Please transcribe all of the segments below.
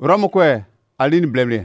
Romokwe alini blemle.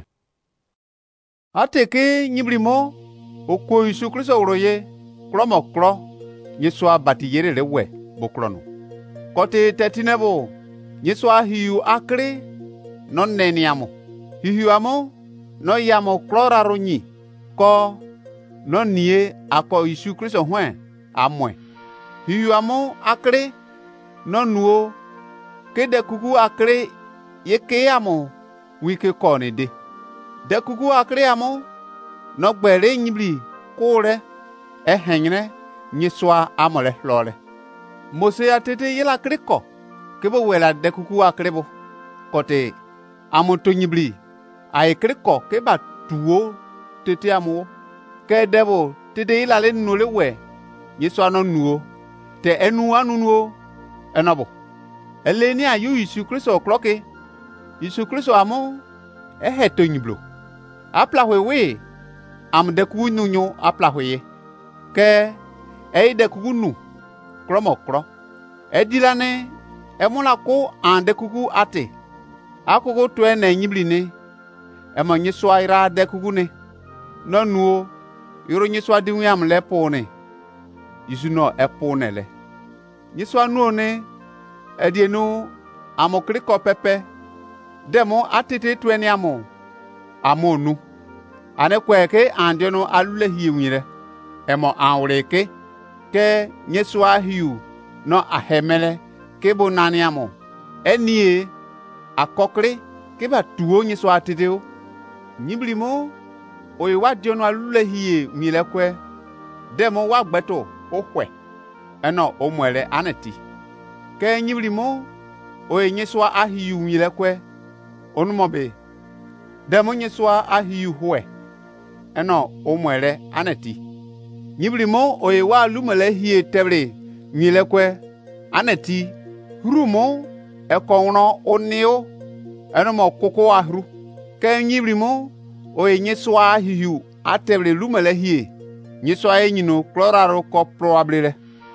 Ateke nyiblimo oko Yesu Kristo uroye kromo kro nyeswa batiyere lewe bokrono. Kote tetinebo nyeswa hiu akre non neniamo. Hiu amo no yamo kloraro nyi ko non nie ako Yesu Kristo hwen amwe. Hiu amo akre non nuo kede kuku akre yeke amo wike kone de. De kuku akre amo no gbere nyibli kore henyre nyeswa amole lole. Mose atete yela kriko kebo wela de kuku akre bo kote amo to nyibli ay kriko keba tuo tete amo ke debo tete yela le nule we nyeswa no nuo te enu anu nuo enabo eleni ayu Yesu Kristo kloke Yesu Kristo amo eheto nyiblo apla wewe am de ku nunyo apla weye ke de ku nu kromo kro edilane emula ko ande kuku ate akoko to na nyibli ne emanyi so ira de kuku ne no nuo yoro nyi so adi am le po ne Yesu no epo ne le nyi so anu ne edienu amokri ko pepe demo atete to eni amonu ane kweke andeno alule hiwire emo anwreke ke nyeswa hiu no ahemele kebo nani amo enie akokre keba tuo nyeswa atete nyiblimo oyiwa diono alule hiye milekwe demo wagbeto ohwe eno omwele aneti ke nyiblimo oyi nyeswa ahiu milekwe onumobe demo nyeswa ahiu hwe eno omwele aneti nyiblimo oyiwa lumele hiye tebre milekwe aneti hurumo ekonro onio enomo koko ahru ke nyiblimo oyi nyeswa ahiu atebre lumele hiye nyeswa enyino kloraro ko probable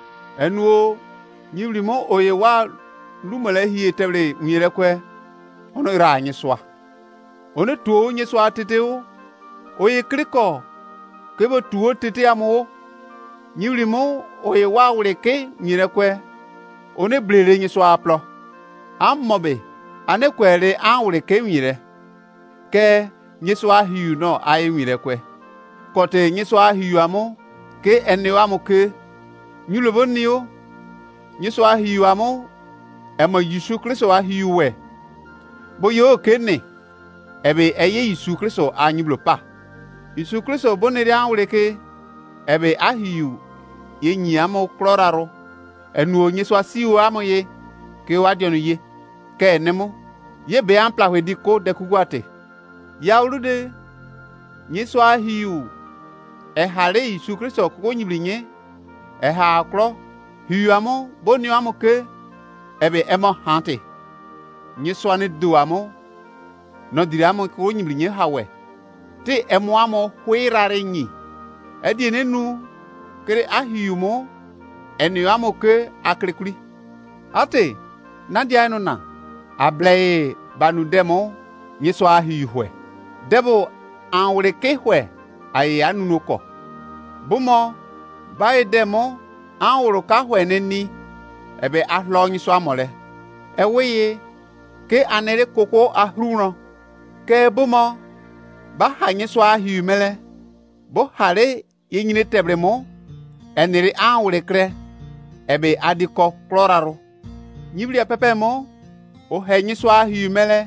enuo nyiblimo oyiwa lumele hiye tebre milekwe ono ira nyeswa ono tuo nyeswa teteo oye kriko kebo tuo tete amo nyiblimo oye wawreke mirekwe one blere nyeswa aplo ammobe ane kwere anwreke mire ke nyeswa hiu no aye mirekwe kote nyeswa hiu amo ke ene amo ke nyulobonio nyeswa hiu amo emo Yesu Kristo ahiu we boyo kene ebe eye Yesu Kristo anyiblo pa Yesu Kristo bonere anwreke ebe ahiu yenyi amo kloraro enu onyeswa siwo amo ye ke wadionu ye ke enemo ye be ampla wediko de kugwate ya ulude nyeswa ahiu hare Yesu Kristo ko nyiblinye ha klo hiu amo boni amo ke ebe emo hante nyeswa ne do amo no diramo ko nyiblinye hawe te emo hwirare nyi edi enenu kere ahiumo enu amo ke akrekuri ate nadia eno na ableye banu demo nyeso ahiuhwe debo anwre ke hwe aye anunoko bumo bae demo anwro ka hwe neni ebe ahlo nyiso amole eweye ke anere koko ahruno ke bumo ba hanye so ahiumele bo hare yenyine tebremo eniri anwre kre ebe adiko kloraro nyibli pepemo o henyi so ahiumele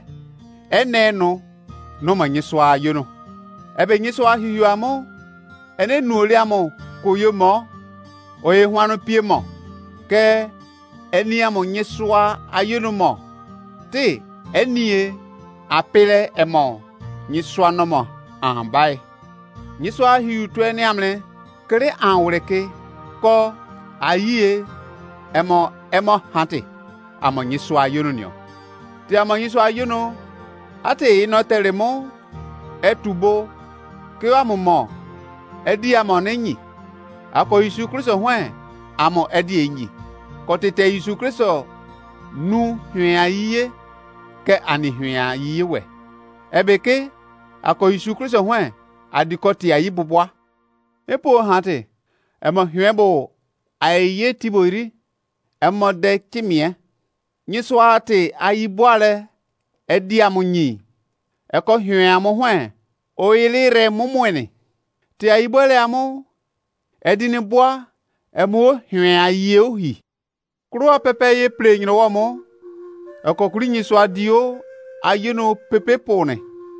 enenu no manye so ayono ebe nyi so ahiuamo ene nuoli amo koyomo oye hwanu piemo ke eni amo nyi so ayono mo ti enie apele emo nyiswa nomo ambai nyiswa hiu to eni amle kere anwreke ko ayie emo hante amo nyiswa yononio ti amo nyiswa yono ate ino teremo etubo ke amomo edi amo nenyi ako Yesu Kristo hwen amo edi enyi ko tete Yesu Kristo nu hwen ayie ke ani hwea yiwe ebeke ako Yesu Kristo hwan adikoti ayi bobwa epo hante emo hwebo aye tibori emo de kimie nyiswate ayi boale edi amunyi eko hwea mo hwan oyilire mumwene ti ayi boale amu edini boa emo hwea yeohi kruwa pepe ye plenyro wo mo eko kuri nyiswa dio ayeno pepe pone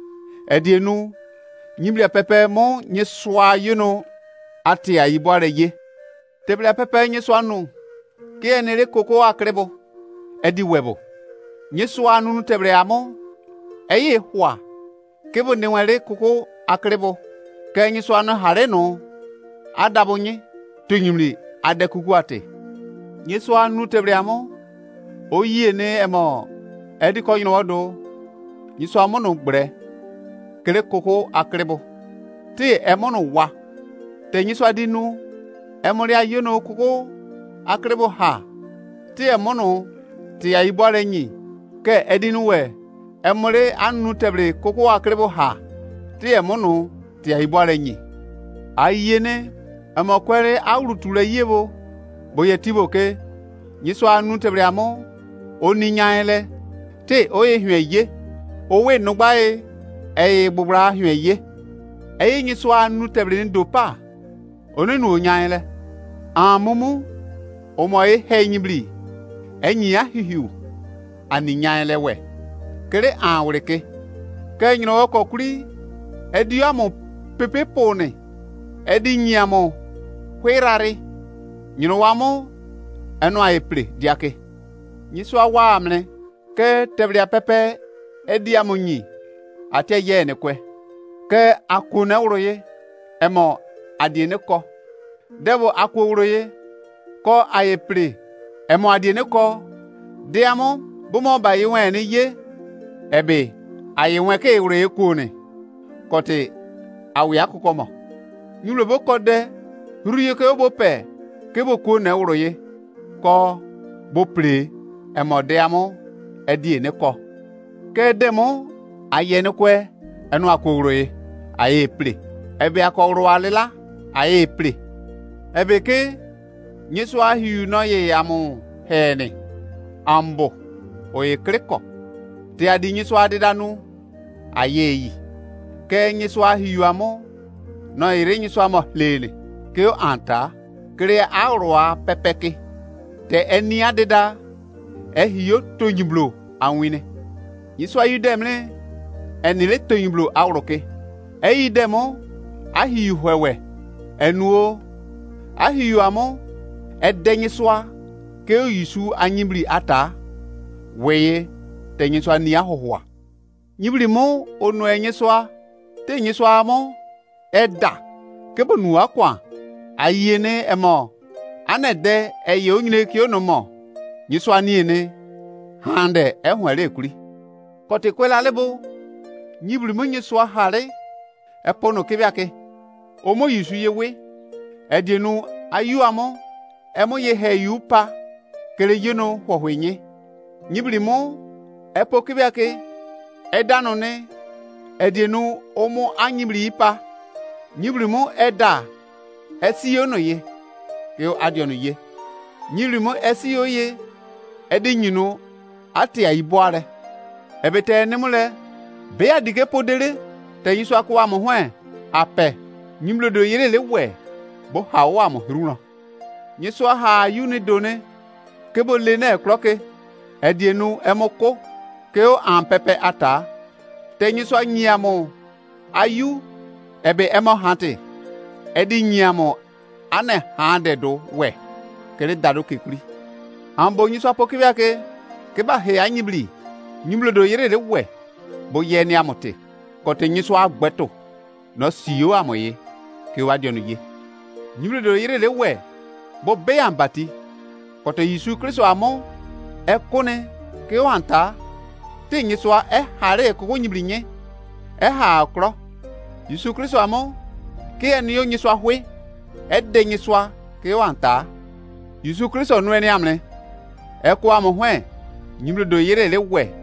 edienu nyimlia pepe mo nyiswa yeno ati ayi boale ye tebla pepe nyiswa nu ke enere koko akrebo edi webo nyiswa nu tebla amo eye hwa kebo nenwere koko akrebo ke nyiswa nu hare no adabonye tunyimli adekugu ate nyiswa nu tebla amo oyi ne emo edi ko yino wodo nyiswa mo no gbre kele koko akrebo ti emo no wa te nyiswa dinu emori ayono koko akrebo ha ti emono ti ayibore nyi ke edinu we emori anu tebre koko akrebo ha ti emono ti ayibore nyi ayene amokwere awrutule yebo boye tiboke nyiswa anu tebre amo oninyaele ti oye hweye owe nugbae gbubra hweye nyiswa anu tebre ndopa onenu onyaele amumu omoye henyibli enyi ahihiu aninyaele we kere awreke ke nyino kokuri ediamo pepe pone edinyiamo hwerare nyino wamo eno ayeple diake nyiswa wa amne ke teblia pepe ediamo nyi ate ye ne kwe ke akuna uroye emo adiene ko debo akwo uroye ko ayeple emo adiene ko diamo bumo ba yiwen ni ye ebe ayewen ke uroye ko ne kote awi akụkọ mo nyulo bo kode ruye ke bo pe ke bo ko na uroye ko bo ple emo diamo ediene ko ke demo ayene kwe enu akwo uroye ayeple ebe akọrụ alila aye ple ebe ke nyesu ahiu no ye amu hene ambo oye kreko te adi nyesu adidanu aye yi ke nyesu ahiu amu no ire nyesu amo lele ke anta kre arwa pepeke te eni adida ehio tonyiblo anwine nyesu ayu demle eni le tonyiblo awroke eyi demo ahiu hwewe enuo ahiu amo edenyiswa ke yisu anyibli ata weye tenyiswa ni ahohoa nyibli mo onu enyiswa tenyiswa amo eda ke bonu akwa ayene emo anede eye onyine ki onomo nyiswa ni ene hande ehwere ekuri kotekwela lebo nyibli mo nyiswa hare epono kebiake omo yisu yewe edienu ayu amo emo ye heyu pa kele yeno hwohwenye nyibli mo epo kebiake edano ne edienu omo anyibli pa nyibli mo eda esiyo no ye ke adiono ye nyibli mo esiyo ye edinyino ati ayiboare ebete nemule be adige podere te yisu akwa mo hwan ape nyimlo do yele le we bo hawa mo hiruna nyisu ha yuni done kebo le na ekroke edienu emoko ke o ampepe ata te nyisu anyiamo ayu ebe emo hante edi nyiamo ane hande do we kele dado kekuri ambo nyisu apokibia ke ba he anyibli nyimlo do yele le we bo ye ni amote kote nyisu agbeto no siyo amoye ke wadionu ye nyimle do yire le we bo be ambati kote Yesu Kristo amo ekone ke wanta te nyisu hare ko nyibli nye ha akro Yesu Kristo amo ke eniyo nyisu ahwe ede nyisu ke wanta Yesu Kristo no eni amne eko amo hwen nyimle do yire le we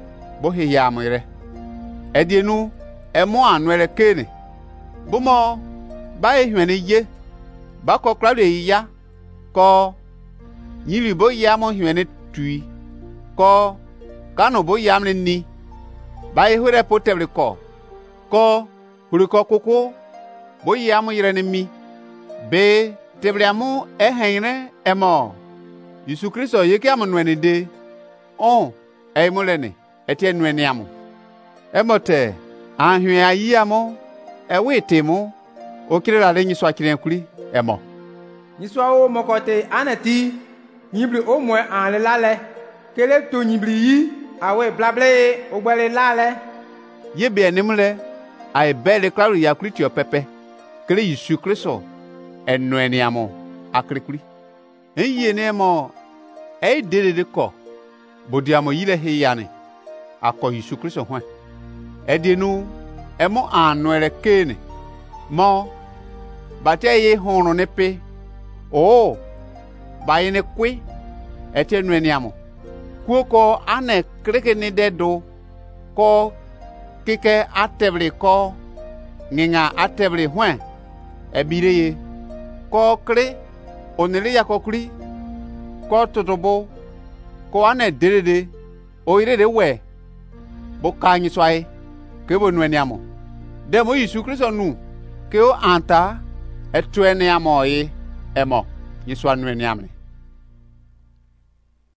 bo he ya amire edienu emo anwere kene bumo ba ehwene ye ba ko klaro ya ko yiri bo ya mo hwene tui ko kanu bo ya mne ni ba ehwere poteble ko huri ko koko bo ya mo yire ne mi be tebliamu ehene emo Yesu Kristo yeke amunwene de on eimulene etie nwene amu emote ahwe ayi amu ewetemu okirela le nyiswa kirenkuri emo nyiswa o mokote anati nyibli o mwe an le lale kele to nyibli yi awe blable ogbele lale yebe enemle ai bele klaru ya kritio pepe kele Yesu Kristo enwene amu akrikuri enye ne mo dede ko bodiamo yile heyane akọ Yesu Kristo hwan edienu emo anwere kene mo bateye hono ne pe o bayene kwe etenweniamo kuoko ane kreke ne dedo ko kike atebli ko nginga atebli hwan ebireye ko kre onele yakokuri ko totobo ko ane dede o irede we bo kanyi swai ke bo nweniamo de mo Yesu Kristo nu ke o anta etweniamo yi emo yiswa nweniamne